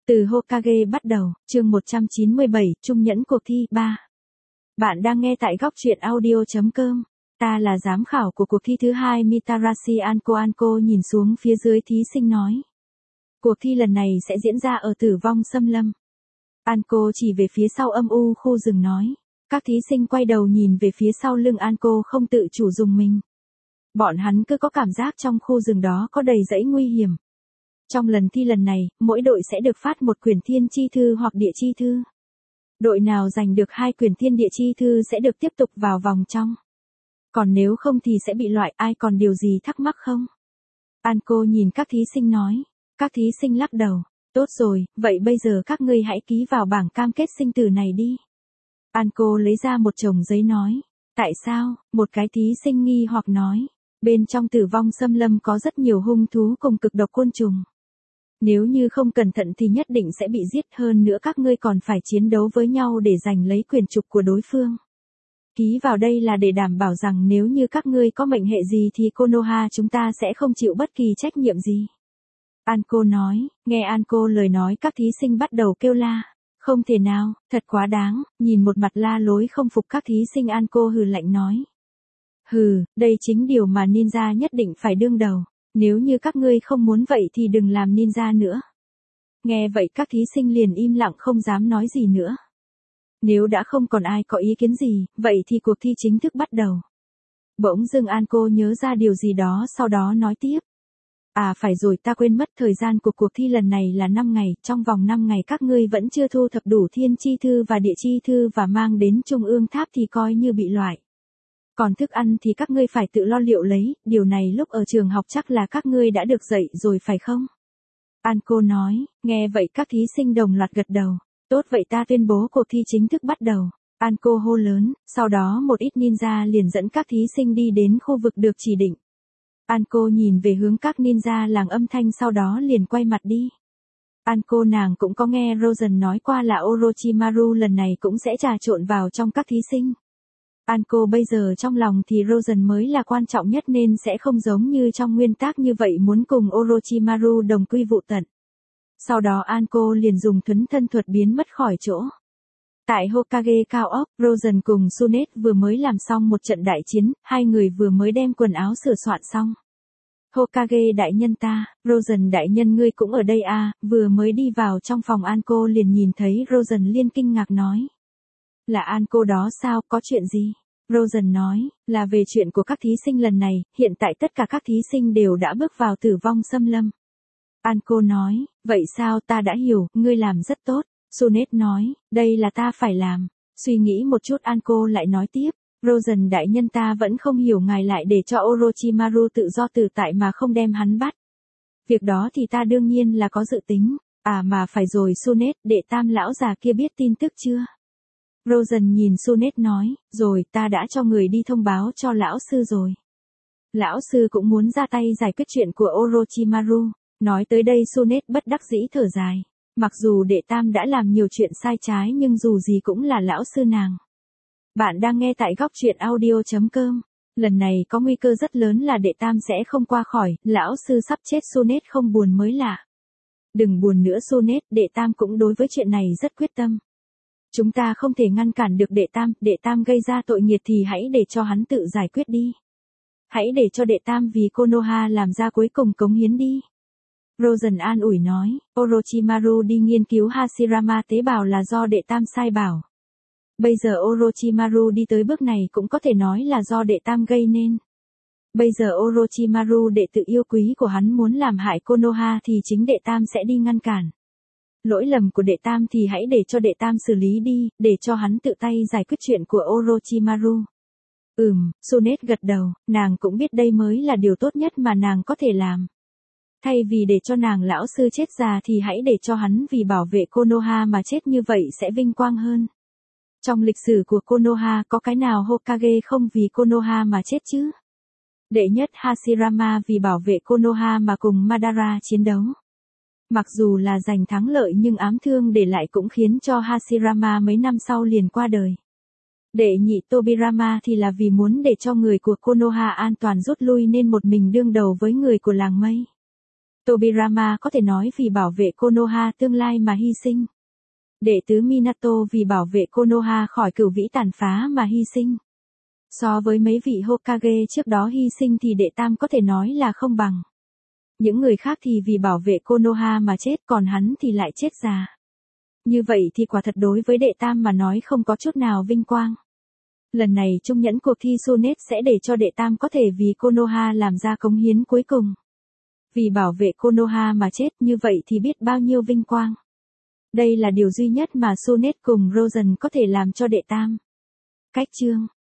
Từ Hokage bắt đầu, chương 197, Trung nhẫn cuộc thi 3. Bạn đang nghe tại góc truyện audio.com. Ta là giám khảo của cuộc thi thứ 2 Mitarashi Anko nhìn xuống phía dưới thí sinh nói. Cuộc thi lần này sẽ diễn ra ở Tử Vong Xâm Lâm. Anko chỉ về phía sau âm u khu rừng nói. Các thí sinh quay đầu nhìn về phía sau lưng Anko không tự chủ dùng mình. Bọn hắn cứ có cảm giác trong khu rừng đó có đầy dãy nguy hiểm. Trong lần thi lần này, mỗi đội sẽ được phát một quyển thiên chi thư hoặc địa chi thư. Đội nào giành được 2 quyển thiên địa chi thư sẽ được tiếp tục vào vòng trong. Còn nếu không thì sẽ bị loại. Ai còn điều gì thắc mắc không? Anko nhìn các thí sinh nói. Các thí sinh lắc đầu. Tốt rồi, vậy bây giờ các ngươi hãy ký vào bảng cam kết sinh tử này đi. Anko lấy ra một chồng giấy nói. Tại sao? Một cái thí sinh nghi hoặc nói. Bên trong Tử Vong Xâm Lâm có rất nhiều hung thú cùng cực độc côn trùng. Nếu như không cẩn thận thì nhất định sẽ bị giết, hơn nữa các ngươi còn phải chiến đấu với nhau để giành lấy quyền trục của đối phương. Ký vào đây là để đảm bảo rằng nếu như các ngươi có mệnh hệ gì thì Konoha chúng ta sẽ không chịu bất kỳ trách nhiệm gì. Anko nói. Nghe Anko lời nói các thí sinh bắt đầu kêu la. Không thể nào, thật quá đáng. Nhìn một mặt la lối không phục các thí sinh, Anko hừ lạnh nói. Hừ, đây chính điều mà ninja nhất định phải đương đầu. Nếu như các ngươi không muốn vậy thì đừng làm ninja nữa. Nghe vậy các thí sinh liền im lặng không dám nói gì nữa. Nếu đã không còn ai có ý kiến gì, vậy thì cuộc thi chính thức bắt đầu. Bỗng dưng Anko nhớ ra điều gì đó, sau đó nói tiếp. À phải rồi, ta quên mất, thời gian của cuộc thi lần này là 5 ngày, trong vòng 5 ngày các ngươi vẫn chưa thu thập đủ thiên chi thư và địa chi thư và mang đến Trung ương tháp thì coi như bị loại. Còn thức ăn thì các ngươi phải tự lo liệu lấy, điều này lúc ở trường học chắc là các ngươi đã được dạy rồi phải không? Anko nói. Nghe vậy các thí sinh đồng loạt gật đầu. Tốt vậy ta tuyên bố cuộc thi chính thức bắt đầu. Anko hô lớn, sau đó một ít ninja liền dẫn các thí sinh đi đến khu vực được chỉ định. Anko nhìn về hướng các ninja làng âm thanh, sau đó liền quay mặt đi. Anko nàng cũng có nghe Rosen nói qua là Orochimaru lần này cũng sẽ trà trộn vào trong các thí sinh. Anko bây giờ trong lòng thì Rosen mới là quan trọng nhất nên sẽ không giống như trong nguyên tác như vậy muốn cùng Orochimaru đồng quy vu tận. Sau đó Anko liền dùng thuấn thân thuật biến mất khỏi chỗ. Tại Hokage cao ốc, Rosen cùng Tsunade vừa mới làm xong một trận đại chiến, hai người vừa mới đem quần áo sửa soạn xong. Hokage đại nhân ta, Rosen đại nhân ngươi cũng ở đây à? Vừa mới đi vào trong phòng Anko liền nhìn thấy Rosen liên kinh ngạc nói. Là Anko đó sao, có chuyện gì? Rosen nói, là về chuyện của các thí sinh lần này, hiện tại tất cả các thí sinh đều đã bước vào Tử Vong Xâm Lâm. Anko nói, vậy sao, ta đã hiểu, ngươi làm rất tốt. Tsunade nói, đây là ta phải làm. Suy nghĩ một chút Anko lại nói tiếp, Rosen đại nhân ta vẫn không hiểu ngài lại để cho Orochimaru tự do tự tại mà không đem hắn bắt. Việc đó thì ta đương nhiên là có dự tính. À mà phải rồi Tsunade, đệ tam lão già kia biết tin tức chưa? Rosen nhìn Tsunade nói, rồi ta đã cho người đi thông báo cho lão sư rồi. Lão sư cũng muốn ra tay giải quyết chuyện của Orochimaru. Nói tới đây Tsunade bất đắc dĩ thở dài. Mặc dù đệ tam đã làm nhiều chuyện sai trái nhưng dù gì cũng là lão sư nàng. Bạn đang nghe tại góc truyện audio.com. Lần này có nguy cơ rất lớn là đệ tam sẽ không qua khỏi, lão sư sắp chết. Tsunade không buồn mới lạ. Đừng buồn nữa Tsunade, đệ tam cũng đối với chuyện này rất quyết tâm. Chúng ta không thể ngăn cản được đệ tam gây ra tội nghiệt thì hãy để cho hắn tự giải quyết đi. Hãy để cho đệ tam vì Konoha làm ra cuối cùng cống hiến đi. Rosen an ủi nói, Orochimaru đi nghiên cứu Hashirama tế bào là do đệ tam sai bảo. Bây giờ Orochimaru đi tới bước này cũng có thể nói là do đệ tam gây nên. Bây giờ Orochimaru đệ tử yêu quý của hắn muốn làm hại Konoha thì chính đệ tam sẽ đi ngăn cản. Lỗi lầm của đệ tam thì hãy để cho đệ tam xử lý đi, để cho hắn tự tay giải quyết chuyện của Orochimaru. Tsunade gật đầu, nàng cũng biết đây mới là điều tốt nhất mà nàng có thể làm. Thay vì để cho nàng lão sư chết già thì hãy để cho hắn vì bảo vệ Konoha mà chết, như vậy sẽ vinh quang hơn. Trong lịch sử của Konoha có cái nào Hokage không vì Konoha mà chết chứ? Đệ nhất Hashirama vì bảo vệ Konoha mà cùng Madara chiến đấu. Mặc dù là giành thắng lợi nhưng ám thương để lại cũng khiến cho Hashirama mấy năm sau liền qua đời. Đệ nhị Tobirama thì là vì muốn để cho người của Konoha an toàn rút lui nên một mình đương đầu với người của làng mây. Tobirama có thể nói vì bảo vệ Konoha tương lai mà hy sinh. Đệ tứ Minato vì bảo vệ Konoha khỏi cửu vĩ tàn phá mà hy sinh. So với mấy vị Hokage trước đó hy sinh thì đệ tam có thể nói là không bằng. Những người khác thì vì bảo vệ Konoha mà chết, còn hắn thì lại chết già. Như vậy thì quả thật đối với đệ tam mà nói không có chút nào vinh quang. Lần này Trung Nhẫn cuộc thi Sonet sẽ để cho đệ tam có thể vì Konoha làm ra cống hiến cuối cùng. Vì bảo vệ Konoha mà chết, như vậy thì biết bao nhiêu vinh quang. Đây là điều duy nhất mà Sonet cùng Rosen có thể làm cho đệ tam. Cách chương